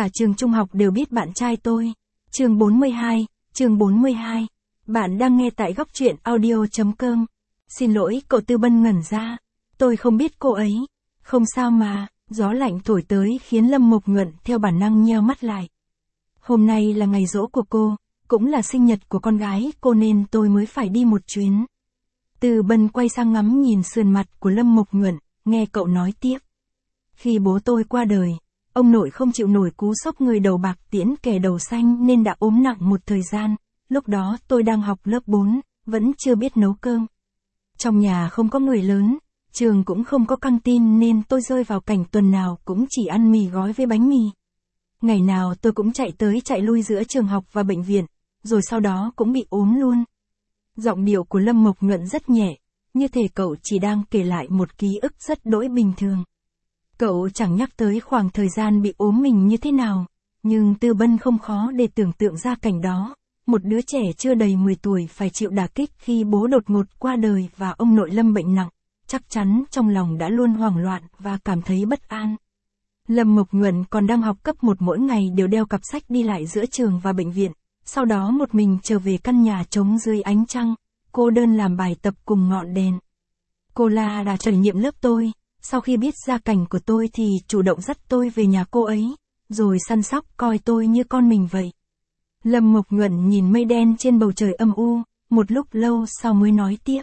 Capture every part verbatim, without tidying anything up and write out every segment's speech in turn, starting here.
Cả trường trung học đều biết bạn trai tôi. Chương bốn mươi hai, chương bốn mươi hai. Bạn đang nghe tại góc truyện audio chấm com. Xin lỗi, cậu Tư Bân ngẩn ra. Tôi không biết cô ấy. Không sao mà, gió lạnh thổi tới khiến Lâm Mộc Nhuận theo bản năng nheo mắt lại. Hôm nay là ngày giỗ của cô, cũng là sinh nhật của con gái cô nên tôi mới phải đi một chuyến. Tư Bân quay sang ngắm nhìn sườn mặt của Lâm Mộc Nhuận, nghe cậu nói tiếp. Khi bố tôi qua đời, ông nội không chịu nổi cú sốc người đầu bạc tiễn kẻ đầu xanh nên đã ốm nặng một thời gian, lúc đó tôi đang học lớp bốn, vẫn chưa biết nấu cơm. Trong nhà không có người lớn, trường cũng không có căng tin nên tôi rơi vào cảnh tuần nào cũng chỉ ăn mì gói với bánh mì. Ngày nào tôi cũng chạy tới chạy lui giữa trường học và bệnh viện, rồi sau đó cũng bị ốm luôn. Giọng điệu của Lâm Mộc Nhuận rất nhẹ, như thể cậu chỉ đang kể lại một ký ức rất đỗi bình thường. Cậu chẳng nhắc tới khoảng thời gian bị ốm mình như thế nào, nhưng Tư Bân không khó để tưởng tượng ra cảnh đó. Một đứa trẻ chưa đầy mười tuổi phải chịu đả kích khi bố đột ngột qua đời và ông nội lâm bệnh nặng, chắc chắn trong lòng đã luôn hoảng loạn và cảm thấy bất an. Lâm Mộc Nhuận còn đang học cấp một, mỗi ngày đều đeo cặp sách đi lại giữa trường và bệnh viện, sau đó một mình trở về căn nhà trống dưới ánh trăng, cô đơn làm bài tập cùng ngọn đèn. Cô La là chủ nhiệm lớp tôi, sau khi biết gia cảnh của tôi thì chủ động dắt tôi về nhà cô ấy, rồi săn sóc coi tôi như con mình vậy. Lâm Mộc Nhuận nhìn mây đen trên bầu trời âm u, một lúc lâu sau mới nói tiếp.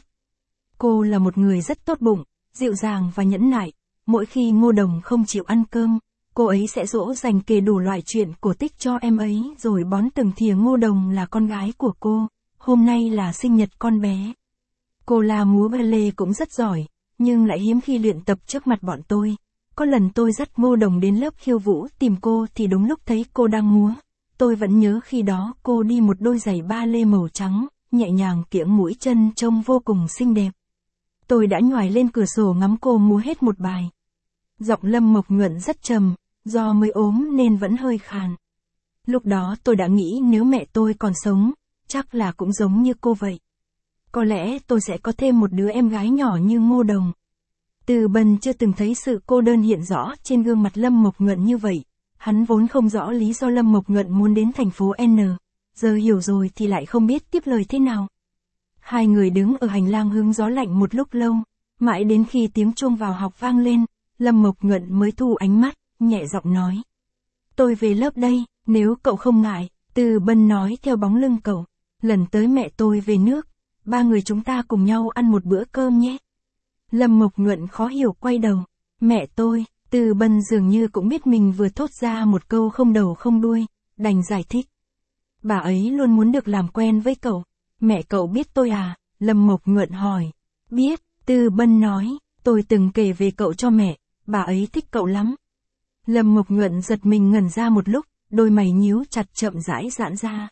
Cô là một người rất tốt bụng, dịu dàng và nhẫn nại. Mỗi khi Ngô Đồng không chịu ăn cơm, cô ấy sẽ dỗ dành kể đủ loại chuyện cổ tích cho em ấy rồi bón từng thìa. Ngô Đồng là con gái của cô, hôm nay là sinh nhật con bé. Cô La múa ballet cũng rất giỏi, nhưng lại hiếm khi luyện tập trước mặt bọn tôi. Có lần tôi dắt Ngô Đồng đến lớp khiêu vũ tìm cô thì đúng lúc thấy cô đang múa. Tôi vẫn nhớ khi đó cô đi một đôi giày ba lê màu trắng, nhẹ nhàng kiễng mũi chân trông vô cùng xinh đẹp. Tôi đã nhoài lên cửa sổ ngắm cô múa hết một bài. Giọng Lâm Mộc Nhuận rất trầm, do mới ốm nên vẫn hơi khàn. Lúc đó tôi đã nghĩ nếu mẹ tôi còn sống, chắc là cũng giống như cô vậy. Có lẽ tôi sẽ có thêm một đứa em gái nhỏ như Ngô Đồng. Tư Bân chưa từng thấy sự cô đơn hiện rõ trên gương mặt Lâm Mộc Nhuận như vậy. Hắn vốn không rõ lý do Lâm Mộc Nhuận muốn đến thành phố N, giờ hiểu rồi thì lại không biết tiếp lời thế nào. Hai người đứng ở hành lang hứng gió lạnh một lúc lâu, mãi đến khi tiếng chuông vào học vang lên, Lâm Mộc Nhuận mới thu ánh mắt, nhẹ giọng nói. Tôi về lớp đây, nếu cậu không ngại. Tư Bân nói theo bóng lưng cậu. Lần tới mẹ tôi về nước, ba người chúng ta cùng nhau ăn một bữa cơm nhé. Lâm Mộc Nhuận khó hiểu quay đầu. Mẹ tôi. Tư Bân dường như cũng biết mình vừa thốt ra một câu không đầu không đuôi, đành giải thích. Bà ấy luôn muốn được làm quen với cậu. Mẹ cậu biết tôi à? Lâm Mộc Nhuận hỏi. Biết, Tư Bân nói, tôi từng kể về cậu cho mẹ, bà ấy thích cậu lắm. Lâm Mộc Nhuận giật mình ngẩn ra một lúc, đôi mày nhíu chặt chậm rãi giãn ra.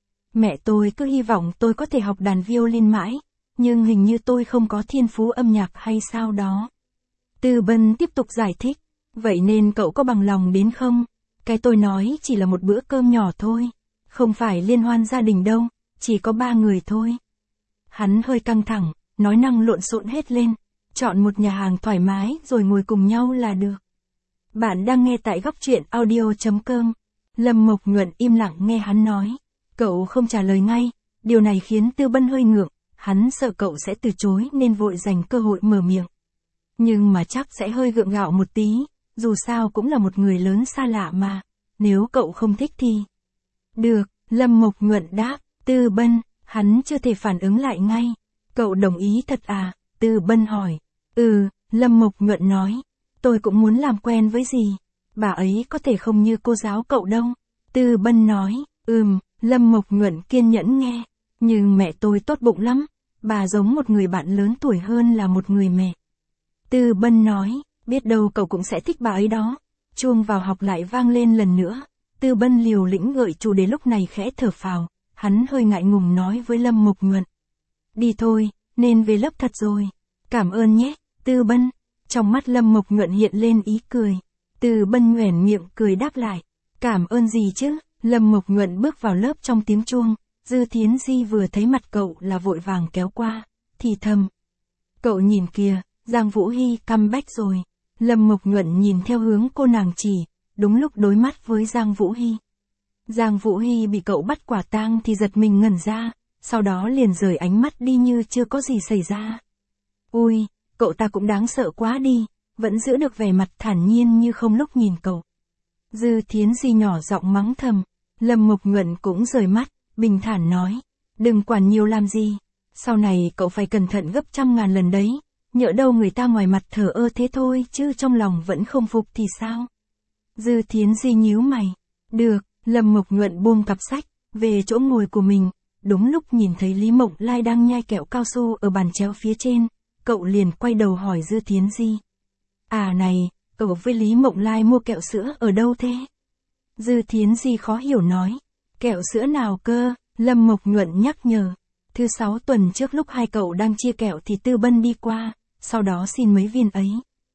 Mẹ tôi cứ hy vọng tôi có thể học đàn violin mãi, nhưng hình như tôi không có thiên phú âm nhạc hay sao đó. Tư Bân tiếp tục giải thích. Vậy nên cậu có bằng lòng đến không? Cái tôi nói chỉ là một bữa cơm nhỏ thôi. Không phải liên hoan gia đình đâu, chỉ có ba người thôi. Hắn hơi căng thẳng, nói năng lộn xộn hết lên. Chọn một nhà hàng thoải mái rồi ngồi cùng nhau là được. Bạn đang nghe tại góc truyện audio chấm com. Lâm Mộc Nhuận im lặng nghe hắn nói. Cậu không trả lời ngay. Điều này khiến Tư Bân hơi ngượng. Hắn sợ cậu sẽ từ chối nên vội dành cơ hội mở miệng. Nhưng mà chắc sẽ hơi gượng gạo một tí. Dù sao cũng là một người lớn xa lạ mà. Nếu cậu không thích thì... Được, Lâm Mộc Nhuận đáp. Tư Bân, hắn chưa thể phản ứng lại ngay. Cậu đồng ý thật à? Tư Bân hỏi. Ừ, Lâm Mộc Nhuận nói. Tôi cũng muốn làm quen với dì. Bà ấy có thể không như cô giáo cậu đâu. Tư Bân nói. Ừm, Lâm Mộc Nhuận kiên nhẫn nghe. Nhưng mẹ tôi tốt bụng lắm. Bà giống một người bạn lớn tuổi hơn là một người mẹ. Tư Bân nói. Biết đâu cậu cũng sẽ thích bà ấy đó. Chuông vào học lại vang lên lần nữa. Tư Bân liều lĩnh gợi chủ đề lúc này khẽ thở phào. Hắn hơi ngại ngùng nói với Lâm Mộc Nhuận. Đi thôi, nên về lớp thật rồi. Cảm ơn nhé, Tư Bân. Trong mắt Lâm Mộc Nhuận hiện lên ý cười. Tư Bân nhoẻn miệng cười đáp lại. Cảm ơn gì chứ? Lâm Mộc Nhuận bước vào lớp trong tiếng chuông. Dư Thiến Di vừa thấy mặt cậu là vội vàng kéo qua. Thì thầm. Cậu nhìn kìa, Giang Vũ Hy comeback rồi. Lâm Mộc Nhuận nhìn theo hướng cô nàng chỉ, đúng lúc đối mắt với Giang Vũ Hy. Giang Vũ Hy bị cậu bắt quả tang thì giật mình ngẩn ra, sau đó liền rời ánh mắt đi như chưa có gì xảy ra. Ui, cậu ta cũng đáng sợ quá đi, vẫn giữ được vẻ mặt thản nhiên như không lúc nhìn cậu. Dư Thiến Di nhỏ giọng mắng thầm, Lâm Mộc Nhuận cũng rời mắt, bình thản nói, đừng quản nhiều làm gì, sau này cậu phải cẩn thận gấp trăm ngàn lần đấy, nhỡ đâu người ta ngoài mặt thờ ơ thế thôi chứ trong lòng vẫn không phục thì sao. Dư Thiến Di nhíu mày, được, Lâm Mộc Nhuận buông cặp sách, về chỗ ngồi của mình, đúng lúc nhìn thấy Lý Mộng Lai đang nhai kẹo cao su ở bàn chéo phía trên, cậu liền quay đầu hỏi Dư Thiến Di. À này, cậu với Lý Mộng Lai mua kẹo sữa ở đâu thế? Dư Thiến Di khó hiểu nói, kẹo sữa nào cơ, Lâm Mộc Nhuận nhắc nhở. Thứ sáu tuần trước lúc hai cậu đang chia kẹo thì Tư Bân đi qua, sau đó xin mấy viên ấy.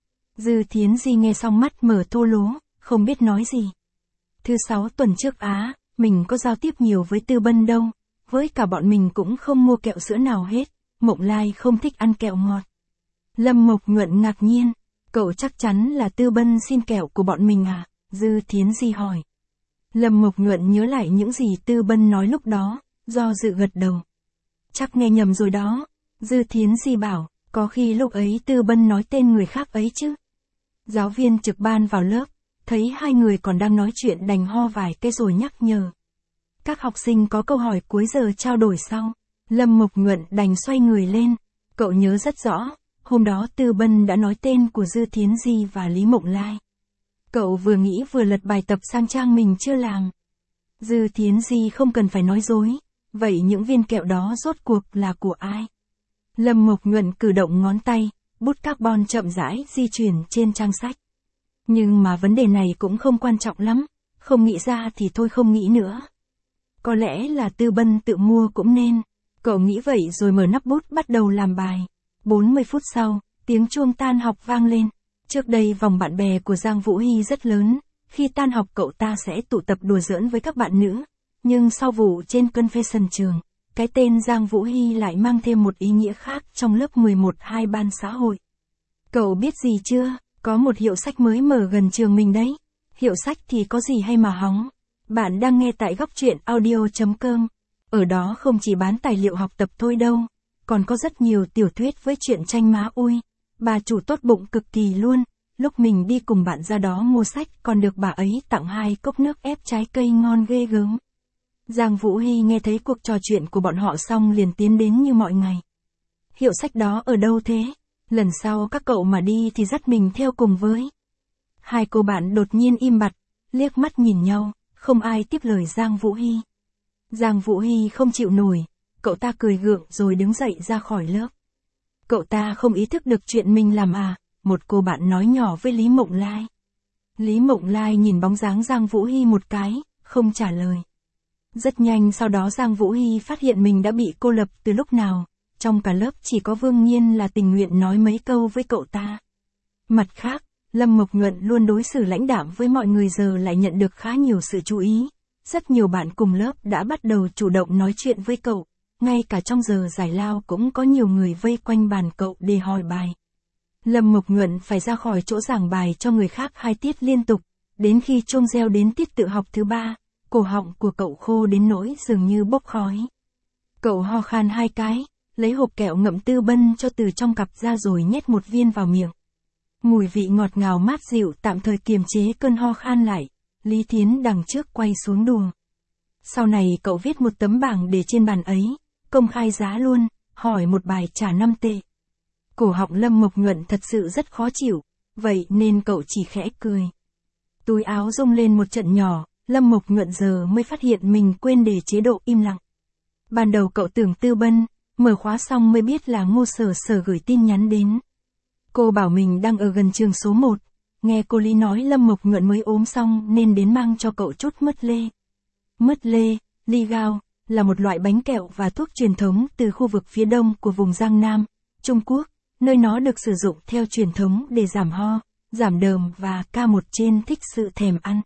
Dư Thiến Di nghe xong mắt mở thô lố, không biết nói gì. Thứ sáu tuần trước á, mình có giao tiếp nhiều với Tư Bân đâu, với cả bọn mình cũng không mua kẹo sữa nào hết, Mộng Lai không thích ăn kẹo ngọt. Lâm Mộc Nhuận ngạc nhiên, cậu chắc chắn là Tư Bân xin kẹo của bọn mình à? Dư Thiến Di hỏi. Lâm Mộc Nhuận nhớ lại những gì Tư Bân nói lúc đó, do dự gật đầu. Chắc nghe nhầm rồi đó, Dư Thiến Di bảo, có khi lúc ấy Tư Bân nói tên người khác ấy chứ. Giáo viên trực ban vào lớp, thấy hai người còn đang nói chuyện đành ho vài cái rồi nhắc nhở. Các học sinh có câu hỏi cuối giờ trao đổi sau, Lâm Mộc Nhuận đành xoay người lên, cậu nhớ rất rõ, hôm đó Tư Bân đã nói tên của Dư Thiến Di và Lý Mộng Lai. Cậu vừa nghĩ vừa lật bài tập sang trang mình chưa làm. Dư Thiến Di không cần phải nói dối, vậy những viên kẹo đó rốt cuộc là của ai? Lâm Mộc Nhuận cử động ngón tay, bút carbon chậm rãi di chuyển trên trang sách. Nhưng mà vấn đề này cũng không quan trọng lắm, không nghĩ ra thì thôi không nghĩ nữa. Có lẽ là Tư Bân tự mua cũng nên. Cậu nghĩ vậy rồi mở nắp bút bắt đầu làm bài. bốn mươi phút sau, tiếng chuông tan học vang lên. Trước đây vòng bạn bè của Giang Vũ Hy rất lớn, khi tan học cậu ta sẽ tụ tập đùa giỡn với các bạn nữ. Nhưng sau vụ trên confession trường, cái tên Giang Vũ Hy lại mang thêm một ý nghĩa khác trong lớp mười một hai ban xã hội. Cậu biết gì chưa, có một hiệu sách mới mở gần trường mình đấy. Hiệu sách thì có gì hay mà hóng. Bạn đang nghe tại góc truyện audio chấm com. Ở đó không chỉ bán tài liệu học tập thôi đâu, còn có rất nhiều tiểu thuyết với truyện tranh má ui. Bà chủ tốt bụng cực kỳ luôn, lúc mình đi cùng bạn ra đó mua sách còn được bà ấy tặng hai cốc nước ép trái cây ngon ghê gớm. Giang Vũ Hy nghe thấy cuộc trò chuyện của bọn họ xong liền tiến đến như mọi ngày. Hiệu sách đó ở đâu thế? Lần sau các cậu mà đi thì dắt mình theo cùng với. Hai cô bạn đột nhiên im bặt, liếc mắt nhìn nhau, không ai tiếp lời Giang Vũ Hy. Giang Vũ Hy không chịu nổi, cậu ta cười gượng rồi đứng dậy ra khỏi lớp. Cậu ta không ý thức được chuyện mình làm à, một cô bạn nói nhỏ với Lý Mộng Lai. Lý Mộng Lai nhìn bóng dáng Giang Vũ Hy một cái, không trả lời. Rất nhanh sau đó Giang Vũ Hy phát hiện mình đã bị cô lập từ lúc nào, trong cả lớp chỉ có Vương Nhiên là tình nguyện nói mấy câu với cậu ta. Mặt khác, Lâm Mộc Nhuận luôn đối xử lãnh đạm với mọi người giờ lại nhận được khá nhiều sự chú ý. Rất nhiều bạn cùng lớp đã bắt đầu chủ động nói chuyện với cậu, ngay cả trong giờ giải lao cũng có nhiều người vây quanh bàn cậu để hỏi bài. Lâm Mộc Nhuận phải ra khỏi chỗ giảng bài cho người khác hai tiết liên tục, đến khi chuông reo đến tiết tự học thứ ba, cổ họng của cậu khô đến nỗi dường như bốc khói. Cậu ho khan hai cái, lấy hộp kẹo ngậm Tư Bân cho từ trong cặp ra rồi nhét một viên vào miệng. Mùi vị ngọt ngào mát dịu tạm thời kiềm chế cơn ho khan lại, Lý Thiến đằng trước quay xuống đùa. Sau này cậu viết một tấm bảng để trên bàn ấy, công khai giá luôn, hỏi một bài trả năm tệ. Cổ họng Lâm Mộc Nhuận thật sự rất khó chịu, vậy nên cậu chỉ khẽ cười. Túi áo rung lên một trận nhỏ, Lâm Mộc Nhuận giờ mới phát hiện mình quên để chế độ im lặng. Ban đầu cậu tưởng Tư Bân, mở khóa xong mới biết là Ngô Sở Sở gửi tin nhắn đến. Cô bảo mình đang ở gần trường số một, nghe cô Lý nói Lâm Mộc Nhuận mới ốm xong nên đến mang cho cậu chút mứt lê. Mứt lê, li gao, là một loại bánh kẹo và thuốc truyền thống từ khu vực phía đông của vùng Giang Nam, Trung Quốc, nơi nó được sử dụng theo truyền thống để giảm ho, giảm đờm và ca một trên thích sự thèm ăn.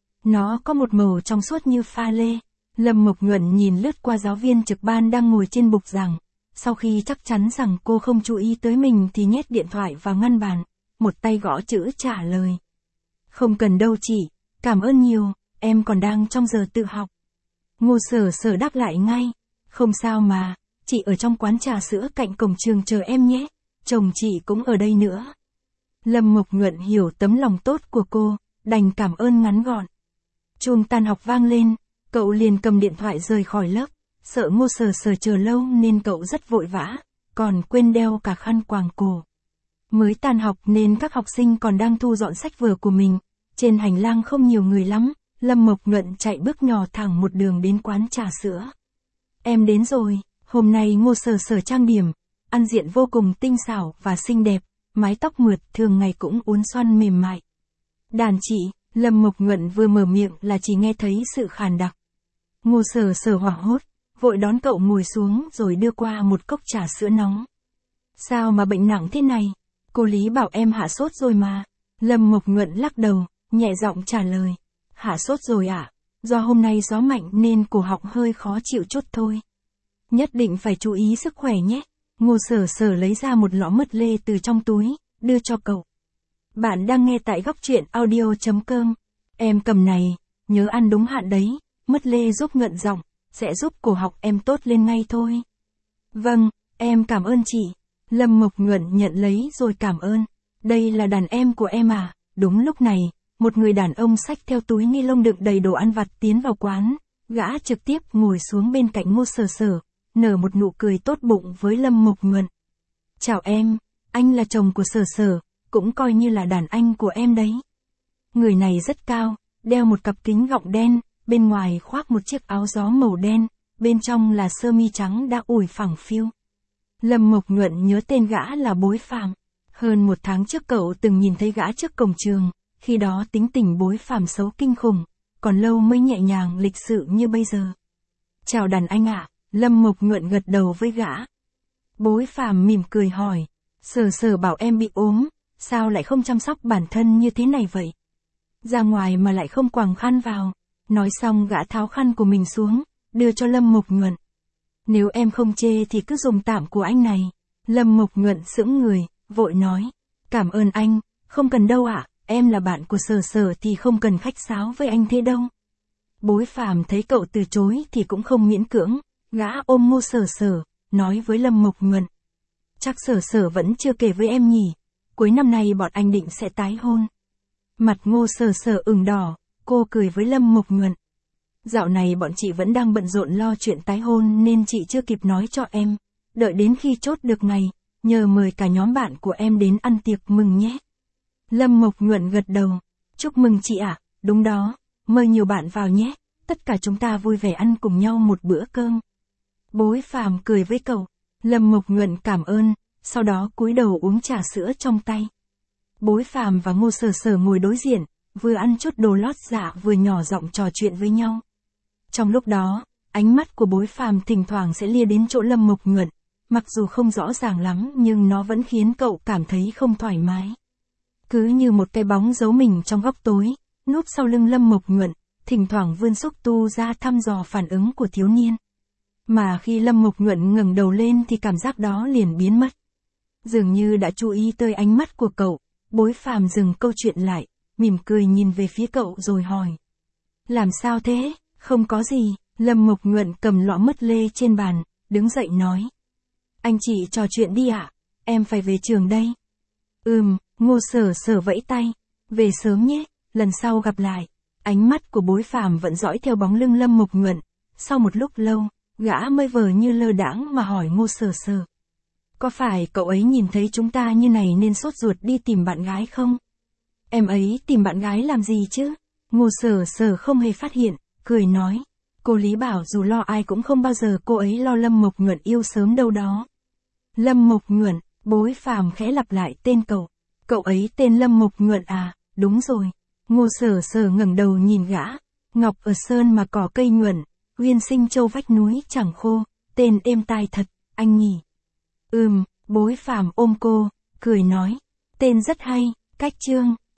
Nó có một màu trong suốt như pha lê. Lâm Mộc Nhuận nhìn lướt qua giáo viên trực ban đang ngồi trên bục giảng. Sau khi chắc chắn rằng cô không chú ý tới mình thì nhét điện thoại vào ngăn bàn, một tay gõ chữ trả lời. Không cần đâu chị, Cảm ơn nhiều, em còn đang trong giờ tự học. Ngô Sở Sở đáp lại ngay. Không sao mà, chị ở trong quán trà sữa cạnh cổng trường chờ em nhé, chồng chị cũng ở đây nữa. Lâm Mộc Nhuận hiểu tấm lòng tốt của cô, đành cảm ơn ngắn gọn. Chuông tan học vang lên, cậu liền cầm điện thoại rời khỏi lớp, sợ Ngô Sở Sở chờ lâu nên cậu rất vội vã, còn quên đeo cả khăn quàng cổ. Mới tan học nên các học sinh còn đang thu dọn sách vở của mình, trên hành lang không nhiều người lắm, Lâm Mộc Nhuận chạy bước nhỏ thẳng một đường đến quán trà sữa. Em đến rồi, hôm nay Ngô Sở Sở trang điểm, ăn diện vô cùng tinh xảo và xinh đẹp, mái tóc mượt thường ngày cũng uốn xoăn mềm mại. Đàn chị, Lâm Mộc Nhuận vừa mở miệng là chỉ nghe thấy sự khàn đặc. Ngô Sở Sở hoảng hốt, vội đón cậu ngồi xuống rồi đưa qua một cốc trà sữa nóng. Sao mà bệnh nặng thế này? Cô Lý bảo em hạ sốt rồi mà. Lâm Mộc Nhuận lắc đầu, nhẹ giọng trả lời. Hạ sốt rồi ạ, à? Do hôm nay gió mạnh nên cổ họng hơi khó chịu chút thôi. Nhất định phải chú ý sức khỏe nhé. Ngô Sở Sở lấy ra một lọ mứt lê từ trong túi, đưa cho cậu. Bạn đang nghe tại góc truyện audio chấm com. Em cầm này, nhớ ăn đúng hạn đấy, mứt lê giúp ngận giọng, sẽ giúp cổ họng em tốt lên ngay thôi. Vâng, em cảm ơn chị. Lâm Mộc Nhuận nhận lấy rồi cảm ơn. Đây là đàn em của em à? Đúng lúc này, một người đàn ông xách theo túi ni lông đựng đầy đồ ăn vặt tiến vào quán, gã trực tiếp ngồi xuống bên cạnh Ngô Sở Sở, nở một nụ cười tốt bụng với Lâm Mộc Nhuận. Chào em, anh là chồng của Sở Sở, cũng coi như là đàn anh của em đấy. Người này rất cao, đeo một cặp kính gọng đen, bên ngoài khoác một chiếc áo gió màu đen, bên trong là sơ mi trắng đã ủi phẳng phiu. Lâm Mộc Nhuận nhớ tên gã là Bối Phàm. Hơn một tháng trước cậu từng nhìn thấy gã trước cổng trường, khi đó tính tình Bối Phàm xấu kinh khủng, còn lâu mới nhẹ nhàng lịch sự như bây giờ. Chào đàn anh ạ, Lâm Mộc Nhuận gật đầu với gã. Bối Phàm mỉm cười hỏi, Sở Sở bảo em bị ốm, sao lại không chăm sóc bản thân như thế này vậy? Ra ngoài mà lại không quàng khăn vào. Nói xong gã tháo khăn của mình xuống, đưa cho Lâm Mộc Nhuận. Nếu em không chê thì cứ dùng tạm của anh này. Lâm Mộc Nhuận sững người, vội nói. Cảm ơn anh, không cần đâu ạ, em là bạn của Sở Sở thì không cần khách sáo với anh thế đâu. Bối Phàm thấy cậu từ chối thì cũng không miễn cưỡng, gã ôm Ngô Sở Sở, nói với Lâm Mộc Nhuận. Chắc Sở Sở vẫn chưa kể với em nhỉ, cuối năm nay bọn anh định sẽ tái hôn. Mặt Ngô Sở Sở ửng đỏ, cô cười với Lâm Mộc Nhuận. Dạo này bọn chị vẫn đang bận rộn lo chuyện tái hôn nên chị chưa kịp nói cho em. Đợi đến khi chốt được ngày, nhờ mời cả nhóm bạn của em đến ăn tiệc mừng nhé. Lâm Mộc Nhuận gật đầu. Chúc mừng chị ạ, à, đúng đó, mời nhiều bạn vào nhé, tất cả chúng ta vui vẻ ăn cùng nhau một bữa cơm. Bối Phàm cười với cậu. Lâm Mộc Nhuận cảm ơn, sau đó cúi đầu uống trà sữa trong tay. Bối Phàm và Ngô Sở Sở ngồi đối diện, vừa ăn chút đồ lót dạ vừa nhỏ giọng trò chuyện với nhau. Trong lúc đó, ánh mắt của Bối Phàm thỉnh thoảng sẽ lia đến chỗ Lâm Mộc Nhuận, mặc dù không rõ ràng lắm nhưng nó vẫn khiến cậu cảm thấy không thoải mái. Cứ như một cái bóng giấu mình trong góc tối, núp sau lưng Lâm Mộc Nhuận, thỉnh thoảng vươn xúc tu ra thăm dò phản ứng của thiếu niên. Mà khi Lâm Mộc Nhuận ngẩng đầu lên thì cảm giác đó liền biến mất. Dường như đã chú ý tới ánh mắt của cậu, Bối Phàm dừng câu chuyện lại, mỉm cười nhìn về phía cậu rồi hỏi. Làm sao thế? Không có gì. Lâm Mộc Nhuận cầm lọ mứt lê trên bàn, đứng dậy nói. Anh chị trò chuyện đi ạ, em phải về trường đây. Ừm, Ngô Sở Sở vẫy tay. Về sớm nhé, lần sau gặp lại. Ánh mắt của Bối Phàm vẫn dõi theo bóng lưng Lâm Mộc Nhuận. Sau một lúc lâu, gã mới vờ như lơ đãng mà hỏi Ngô Sở Sở. Có phải cậu ấy nhìn thấy chúng ta như này nên sốt ruột đi tìm bạn gái không? Em ấy tìm bạn gái làm gì chứ? Ngô Sở Sở không hề phát hiện, cười nói. Cô Lý bảo dù lo ai cũng không bao giờ cô ấy lo Lâm Mộc Nhuận yêu sớm đâu đó. Lâm Mộc Nhuận, Bối Phàm khẽ lặp lại tên cậu. Cậu ấy tên Lâm Mộc Nhuận à, đúng rồi. Ngô Sở Sở ngẩng đầu nhìn gã. Ngọc ở sơn mà cỏ cây nhuận, uyên sinh châu vách núi chẳng khô, tên êm tai thật, anh nhỉ. Ừm, Bối Phàm ôm cô, cười nói. Tên rất hay, cách chương.